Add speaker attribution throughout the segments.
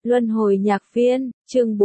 Speaker 1: Luân hồi nhạc viên, chương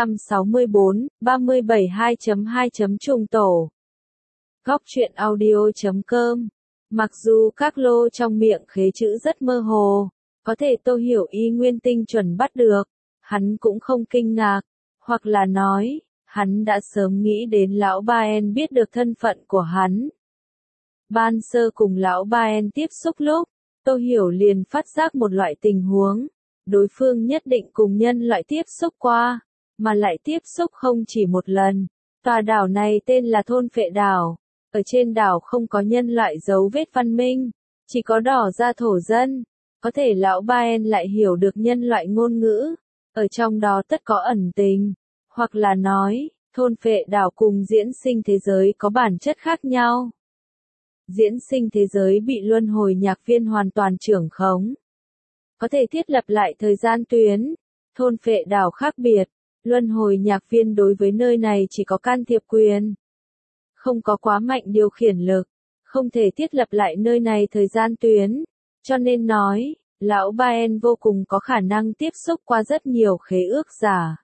Speaker 1: 464, 37 2.2. Trùng tổ. Góc truyện audio.com. Mặc dù các lô trong miệng khế chữ rất mơ hồ, có thể Tô Hiểu Y nguyên tinh chuẩn bắt được, hắn cũng không kinh ngạc, hoặc là nói, hắn đã sớm nghĩ đến lão Ba En biết được thân phận của hắn. Ban sơ cùng lão Ba En tiếp xúc lúc, Tô Hiểu liền phát giác một loại tình huống. Đối phương nhất định cùng nhân loại tiếp xúc qua, mà lại tiếp xúc không chỉ một lần. Tòa đảo này tên là Thôn Phệ Đảo. Ở trên đảo không có nhân loại dấu vết văn minh, chỉ có đỏ da thổ dân. Có thể lão Ba En lại hiểu được nhân loại ngôn ngữ, ở trong đó tất có ẩn tình. Hoặc là nói, Thôn Phệ Đảo cùng diễn sinh thế giới có bản chất khác nhau. Diễn sinh thế giới bị luân hồi nhạc viên hoàn toàn trưởng khống. Có thể thiết lập lại thời gian tuyến. Thôn Phệ Đảo khác biệt, luân hồi nhạc viên đối với nơi này chỉ có can thiệp quyền. Không có quá mạnh điều khiển lực, không thể thiết lập lại nơi này thời gian tuyến. Cho nên nói, lão Ba En vô cùng có khả năng tiếp xúc qua rất nhiều khế ước giả.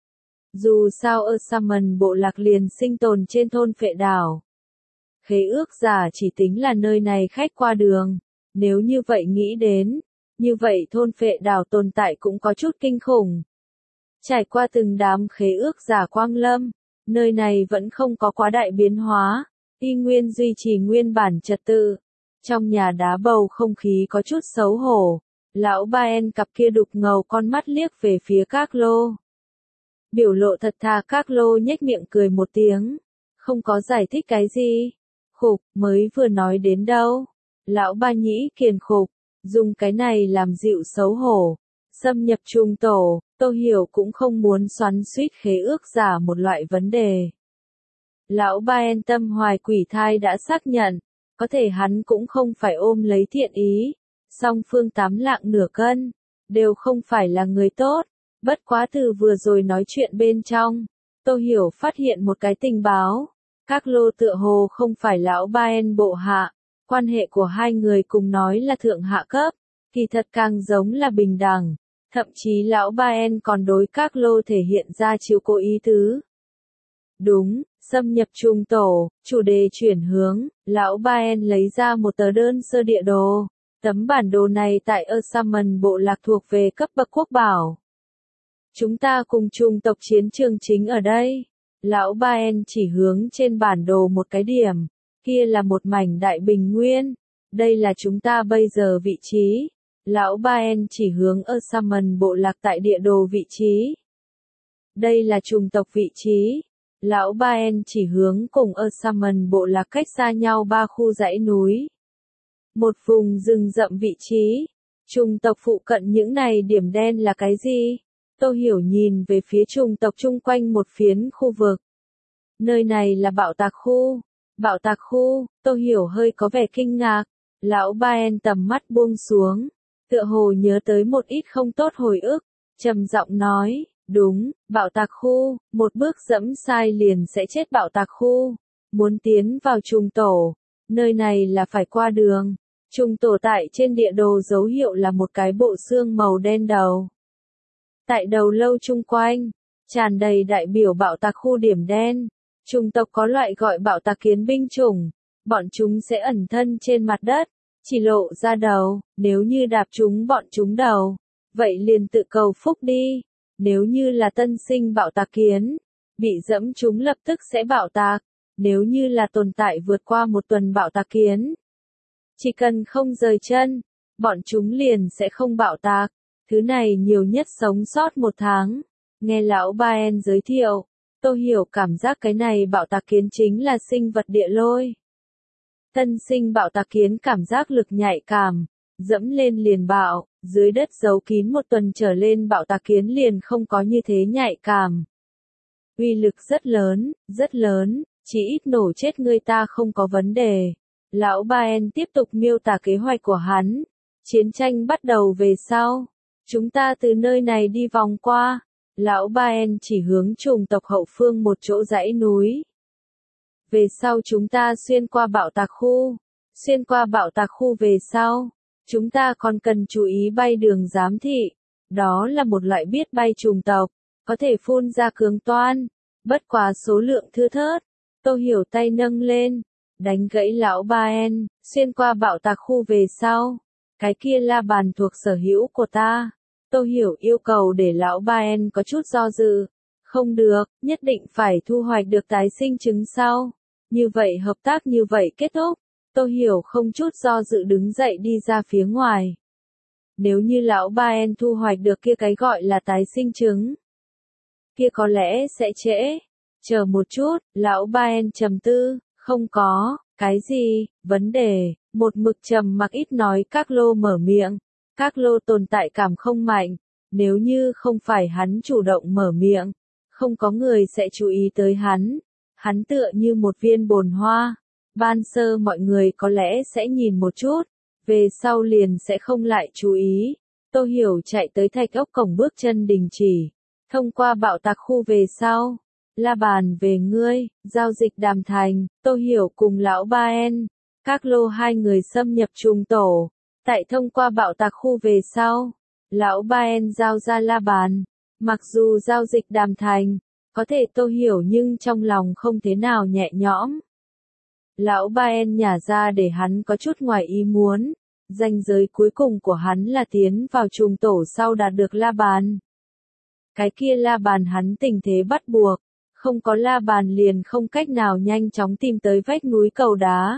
Speaker 1: Dù sao ở Summon bộ lạc liền sinh tồn trên Thôn Phệ Đảo. Khế ước giả chỉ tính là nơi này khách qua đường. Nếu như vậy nghĩ đến, như vậy Thôn Phệ Đảo tồn tại cũng có chút kinh khủng. Trải qua từng đám khế ước giả quang lâm, nơi này vẫn không có quá đại biến hóa, y nguyên duy trì nguyên bản trật tự. Trong nhà đá bầu không khí có chút xấu hổ, lão Ba En cặp kia đục ngầu con mắt liếc về phía Các Lô. Biểu lộ thật thà, Các Lô nhếch miệng cười một tiếng, không có giải thích cái gì. Khục, mới vừa nói đến đâu. Lão Ba Nhĩ kiền khục. Dùng cái này làm dịu xấu hổ, xâm nhập trùng tổ, Tô Hiểu cũng không muốn xoắn xuýt khế ước giả một loại vấn đề. Lão Ba En tâm hoài quỷ thai đã xác nhận, có thể hắn cũng không phải ôm lấy thiện ý, song phương 8 lạng nửa cân, đều không phải là người tốt, bất quá từ vừa rồi nói chuyện bên trong, Tô Hiểu phát hiện một cái tình báo, Các Lô tựa hồ không phải lão Ba En bộ hạ. Quan hệ của hai người cùng nói là thượng hạ cấp, kỳ thật càng giống là bình đẳng, thậm chí lão Ba En còn đối Các Lô thể hiện ra chiếu cố ý tứ. Đúng, xâm nhập trùng tổ, chủ đề chuyển hướng, lão Ba En lấy ra một tờ đơn sơ địa đồ, tấm bản đồ này tại Summon bộ lạc thuộc về cấp bậc quốc bảo. Chúng ta cùng trùng tộc chiến trường chính ở đây, lão Ba En chỉ hướng trên bản đồ một cái điểm. Kia là một mảnh đại bình nguyên. Đây là chúng ta bây giờ vị trí. Lão Ba En chỉ hướng Summon bộ lạc tại địa đồ vị trí. Đây là trùng tộc vị trí. Lão Ba En chỉ hướng cùng Summon bộ lạc cách xa nhau 3 khu dãy núi. Một vùng rừng rậm vị trí. Trùng tộc phụ cận những này điểm đen là cái gì? Tô Hiểu nhìn về phía trùng tộc chung quanh một phiến khu vực. Nơi này là bạo tạc khu. Bạo tạc khu, Tô Hiểu hơi có vẻ kinh ngạc, lão Ba En tầm mắt buông xuống, tựa hồ nhớ tới một ít không tốt hồi ức, trầm giọng nói, đúng, bạo tạc khu, một bước dẫm sai liền sẽ chết bạo tạc khu, muốn tiến vào trùng tổ, nơi này là phải qua đường, trùng tổ tại trên địa đồ dấu hiệu là một cái bộ xương màu đen đầu. Tại đầu lâu chung quanh, tràn đầy đại biểu bạo tạc khu điểm đen. Trùng tộc có loại gọi bạo tạc kiến binh chủng, bọn chúng sẽ ẩn thân trên mặt đất, chỉ lộ ra đầu, nếu như đạp chúng bọn chúng đầu, vậy liền tự cầu phúc đi, nếu như là tân sinh bạo tạc kiến, bị dẫm chúng lập tức sẽ bạo tạc, nếu như là tồn tại vượt qua một tuần bạo tạc kiến. Chỉ cần không rời chân, bọn chúng liền sẽ không bạo tạc, thứ này nhiều nhất sống sót 1 tháng, nghe lão Ba En giới thiệu. Tô Hiểu cảm giác cái này bạo tạc kiến chính là sinh vật địa lôi. Tân sinh bạo tạc kiến cảm giác lực nhạy cảm, dẫm lên liền bạo, dưới đất giấu kín 1 tuần trở lên bạo tạc kiến liền không có như thế nhạy cảm. Uy lực rất lớn, chỉ ít nổ chết người ta không có vấn đề. Lão Ba En tiếp tục miêu tả kế hoạch của hắn. Chiến tranh bắt đầu về sau. Chúng ta từ nơi này đi vòng qua. Lão Ba En chỉ hướng trùng tộc hậu phương một chỗ dãy núi. Về sau chúng ta xuyên qua bạo tạc khu. Xuyên qua bạo tạc khu về sau, chúng ta còn cần chú ý bay đường giám thị. Đó là một loại biết bay trùng tộc, có thể phun ra cường toan, bất quá số lượng thưa thớt. Tô Hiểu tay nâng lên, đánh gãy lão ba En, xuyên qua bạo tạc khu về sau. Cái kia la bàn thuộc sở hữu của ta. Tô Hiểu yêu cầu để lão ba En có chút do dự. Không được, nhất định phải thu hoạch được tái sinh trứng sau. Như vậy hợp tác như vậy kết thúc. Tô Hiểu không chút do dự đứng dậy đi ra phía ngoài. Nếu như lão ba En thu hoạch được kia cái gọi là tái sinh trứng, kia có lẽ sẽ trễ. Chờ một chút, lão ba En trầm tư, không có, cái gì, vấn đề, một mực trầm mặc ít nói Các Lô mở miệng. Các Lô tồn tại cảm không mạnh, nếu như không phải hắn chủ động mở miệng, không có người sẽ chú ý tới hắn. Hắn tựa như một viên bồn hoa, ban sơ mọi người có lẽ sẽ nhìn một chút, về sau liền sẽ không lại chú ý. Tô Hiểu chạy tới thạch ốc cổng bước chân đình chỉ, thông qua bạo tạc khu về sau. La bàn về ngươi, giao dịch đàm thành, Tô Hiểu cùng lão ba En, Các Lô hai người xâm nhập trùng tổ, tại thông qua bạo tạc khu về sau. Lão ba En giao ra la bàn, mặc dù giao dịch đàm thành, có thể Tô Hiểu nhưng trong lòng không thế nào nhẹ nhõm. Lão ba En nhả ra để hắn có chút ngoài ý muốn, ranh giới cuối cùng của hắn là tiến vào trùng tổ sau đạt được la bàn. Cái kia la bàn hắn tình thế bắt buộc, không có la bàn liền không cách nào nhanh chóng tìm tới vách núi cầu đá.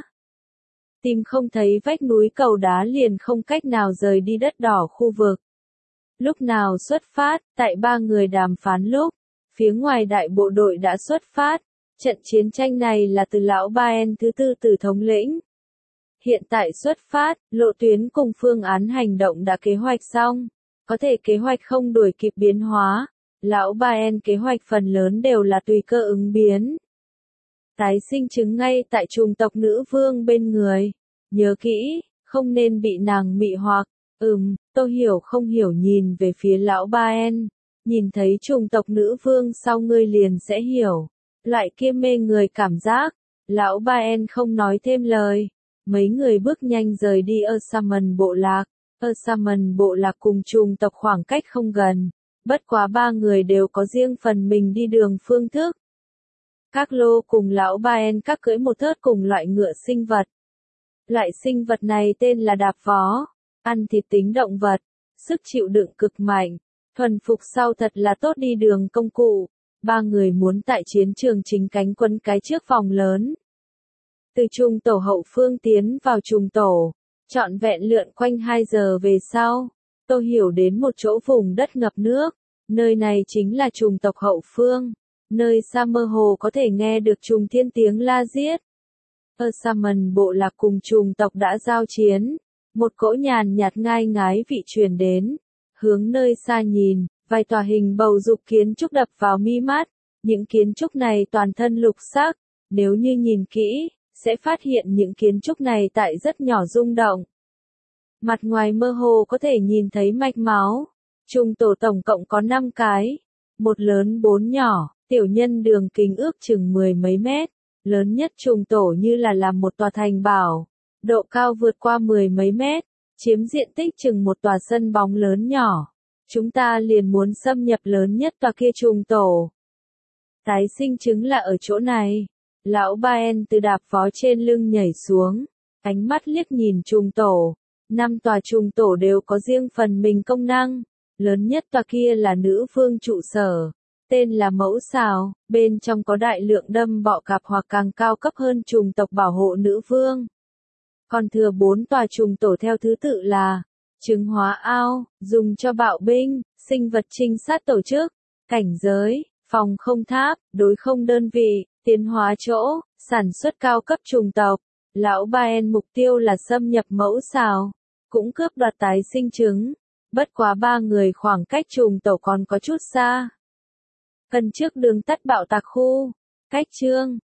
Speaker 1: Tìm không thấy vách núi cầu đá liền không cách nào rời đi đất đỏ khu vực. Lúc nào xuất phát, tại ba người đàm phán lúc, phía ngoài đại bộ đội đã xuất phát. Trận chiến tranh này là từ lão ba En thứ tư từ thống lĩnh. Hiện tại xuất phát, lộ tuyến cùng phương án hành động đã kế hoạch xong. Có thể kế hoạch không đuổi kịp biến hóa. Lão ba En kế hoạch phần lớn đều là tùy cơ ứng biến. Tái sinh trứng ngay tại trùng tộc nữ vương bên người. Nhớ kỹ, không nên bị nàng mị hoặc. Tô Hiểu không hiểu nhìn về phía lão ba En. Nhìn thấy trùng tộc nữ vương sau ngươi liền sẽ hiểu. Loại kia mê người cảm giác. Lão ba En không nói thêm lời. Mấy người bước nhanh rời đi Ursaman bộ lạc. Ursaman bộ lạc cùng trùng tộc khoảng cách không gần. Bất quá ba người đều có riêng phần mình đi đường phương thức. Các Lô cùng lão ba En các cưỡi một thớt cùng loại ngựa sinh vật. Loại sinh vật này tên là đạp vó. Ăn thịt tính động vật. Sức chịu đựng cực mạnh. Thuần phục sau thật là tốt đi đường công cụ. Ba người muốn tại chiến trường chính cánh quân cái trước vòng lớn. Từ trùng tổ hậu phương tiến vào trùng tổ. Trọn vẹn lượn quanh 2 giờ về sau. Tô Hiểu đến một chỗ vùng đất ngập nước. Nơi này chính là trùng tộc hậu phương. Nơi xa mơ hồ có thể nghe được trùng thiên tiếng la giết. Ursaman bộ lạc cùng trùng tộc đã giao chiến. Một cỗ nhàn nhạt ngai ngái vị truyền đến. Hướng nơi xa nhìn, vài tòa hình bầu dục kiến trúc đập vào mi mắt. Những kiến trúc này toàn thân lục sắc. Nếu như nhìn kỹ, sẽ phát hiện những kiến trúc này tại rất nhỏ rung động. Mặt ngoài mơ hồ có thể nhìn thấy mạch máu. Trùng tổ tổng cộng có 5 cái. Một lớn 4 nhỏ, tiểu nhân đường kính ước chừng 10 mấy mét. Lớn nhất trùng tổ như là làm một tòa thành bảo. Độ cao vượt qua 10 mấy mét. Chiếm diện tích chừng một tòa sân bóng lớn nhỏ. Chúng ta liền muốn xâm nhập lớn nhất tòa kia trùng tổ. Tái sinh trứng là ở chỗ này. Lão ba En từ đạp vó trên lưng nhảy xuống. Ánh mắt liếc nhìn trùng tổ. 5 tòa trùng tổ đều có riêng phần mình công năng. Lớn nhất tòa kia là nữ vương trụ sở. Tên là mẫu xào, bên trong có đại lượng đâm bọ cạp hoặc càng cao cấp hơn trùng tộc bảo hộ nữ vương. Còn thừa 4 tòa trùng tổ theo thứ tự là trứng hóa ao, dùng cho bạo binh, sinh vật trinh sát tổ chức, cảnh giới, phòng không tháp, đối không đơn vị, tiến hóa chỗ, sản xuất cao cấp trùng tộc. Lão ba En mục tiêu là xâm nhập mẫu xào, cũng cướp đoạt tái sinh trứng. Bất quá ba người khoảng cách trùng tổ còn có chút xa. Cần trước đường tắt bạo tạc khu. Cách chương